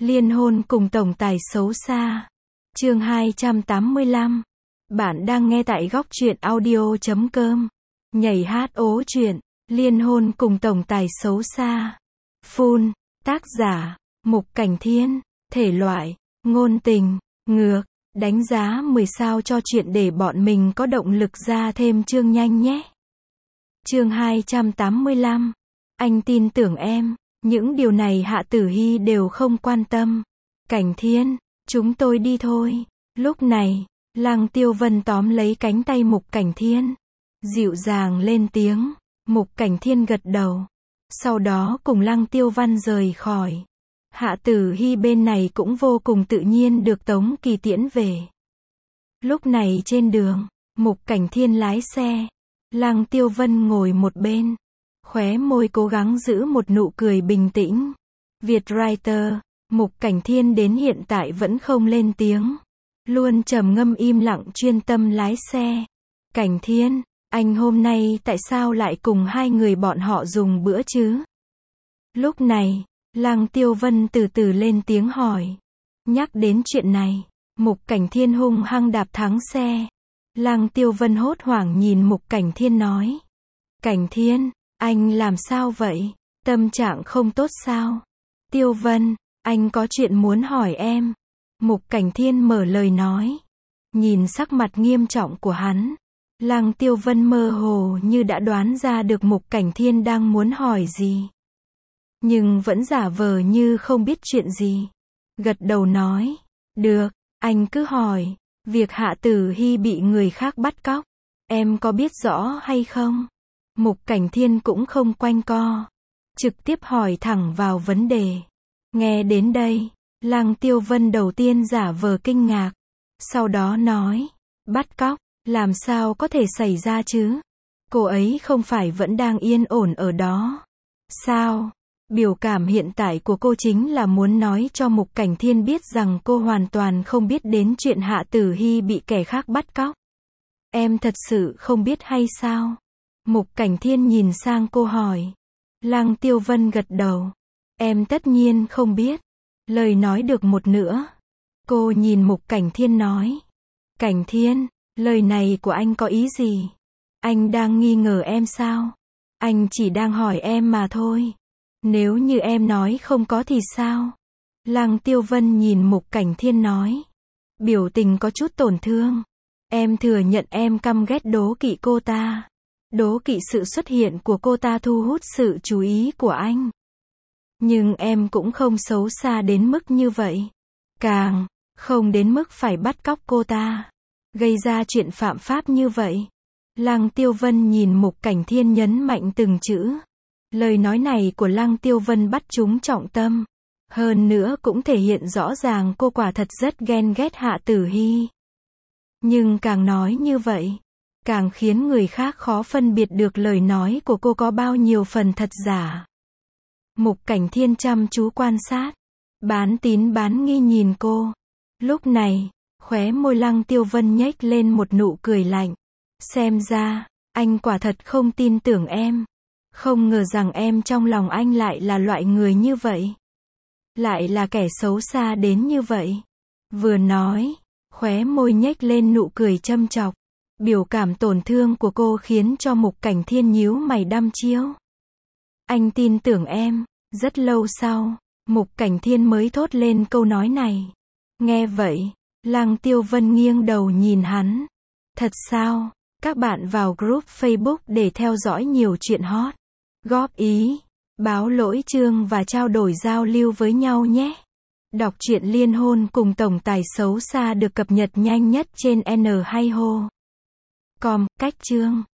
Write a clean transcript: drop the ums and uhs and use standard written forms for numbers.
Liên hôn cùng tổng tài xấu xa. Chương 285. Bạn đang nghe tại góc truyện audio.com. Nhảy hát ố truyện, liên hôn cùng tổng tài xấu xa. Full, tác giả, Mục Cảnh Thiên, thể loại, ngôn tình, ngược, đánh giá 10 sao cho chuyện để bọn mình có động lực ra thêm chương nhanh nhé. Chương 285. Anh tin tưởng em. Những điều này Hạ Tử Hy đều không quan tâm. Cảnh Thiên, chúng tôi đi thôi. Lúc này, Lăng Tiêu Vân tóm lấy cánh tay Mục Cảnh Thiên, dịu dàng lên tiếng. Mục Cảnh Thiên gật đầu, sau đó cùng Lăng Tiêu Văn rời khỏi. Hạ Tử Hy bên này cũng vô cùng tự nhiên được Tống Kỳ tiễn về. Lúc này trên đường, Mục Cảnh Thiên lái xe, Lăng Tiêu Vân ngồi một bên, khóe môi cố gắng giữ một nụ cười bình tĩnh. Vietwriter, Mục Cảnh Thiên đến hiện tại vẫn không lên tiếng, luôn trầm ngâm im lặng chuyên tâm lái xe. Cảnh Thiên, anh hôm nay tại sao lại cùng hai người bọn họ dùng bữa chứ? Lúc này, Lăng Tiêu Vân từ từ lên tiếng hỏi. Nhắc đến chuyện này, Mục Cảnh Thiên hung hăng đạp thắng xe. Lăng Tiêu Vân hốt hoảng nhìn Mục Cảnh Thiên nói. Cảnh Thiên, anh làm sao vậy? Tâm trạng không tốt sao? Tiêu Vân, anh có chuyện muốn hỏi em. Mục Cảnh Thiên mở lời nói. Nhìn sắc mặt nghiêm trọng của hắn, Lăng Tiêu Vân mơ hồ như đã đoán ra được Mục Cảnh Thiên đang muốn hỏi gì, nhưng vẫn giả vờ như không biết chuyện gì. Gật đầu nói, được, anh cứ hỏi. Việc Hạ Tử Hy bị người khác bắt cóc, em có biết rõ hay không? Mục Cảnh Thiên cũng không quanh co, trực tiếp hỏi thẳng vào vấn đề. Nghe đến đây, Lăng Tiêu Vân đầu tiên giả vờ kinh ngạc, sau đó nói, bắt cóc, làm sao có thể xảy ra chứ? Cô ấy không phải vẫn đang yên ổn ở đó sao? Biểu cảm hiện tại của cô chính là muốn nói cho Mục Cảnh Thiên biết rằng cô hoàn toàn không biết đến chuyện Hạ Tử Hy bị kẻ khác bắt cóc. Em thật sự không biết hay sao? Mục Cảnh Thiên nhìn sang cô hỏi. Lăng Tiêu Vân gật đầu. Em tất nhiên không biết. Lời nói được một nửa, cô nhìn Mục Cảnh Thiên nói. Cảnh Thiên, lời này của anh có ý gì? Anh đang nghi ngờ em sao? Anh chỉ đang hỏi em mà thôi. Nếu như em nói không có thì sao? Lăng Tiêu Vân nhìn Mục Cảnh Thiên nói. Biểu tình có chút tổn thương. Em thừa nhận em căm ghét đố kỵ cô ta. Đố kỵ sự xuất hiện của cô ta thu hút sự chú ý của anh. Nhưng em cũng không xấu xa đến mức như vậy. Càng không đến mức phải bắt cóc cô ta, gây ra chuyện phạm pháp như vậy. Lăng Tiêu Vân nhìn Mục Cảnh Thiên nhấn mạnh từng chữ. Lời nói này của Lăng Tiêu Vân bắt trúng trọng tâm. Hơn nữa cũng thể hiện rõ ràng cô quả thật rất ghen ghét Hạ Tử Hy. Nhưng càng nói như vậy, càng khiến người khác khó phân biệt được lời nói của cô có bao nhiêu phần thật giả. Mục Cảnh Thiên chăm chú quan sát, bán tín bán nghi nhìn cô. Lúc này, khóe môi Lăng Tiêu Vân nhếch lên một nụ cười lạnh. Xem ra, anh quả thật không tin tưởng em. Không ngờ rằng em trong lòng anh lại là loại người như vậy. Lại là kẻ xấu xa đến như vậy. Vừa nói, khóe môi nhếch lên nụ cười châm chọc. Biểu cảm tổn thương của cô khiến cho Mục Cảnh Thiên nhíu mày đăm chiêu. Anh tin tưởng em. Rất lâu sau, Mục Cảnh Thiên mới thốt lên câu nói này. Nghe vậy, Lăng Tiêu Vân nghiêng đầu nhìn hắn. Thật sao? Các bạn vào group Facebook để theo dõi nhiều chuyện hot, góp ý, báo lỗi chương và trao đổi giao lưu với nhau nhé. Đọc truyện liên hôn cùng tổng tài xấu xa được cập nhật nhanh nhất trên N2ho.com, cách chương.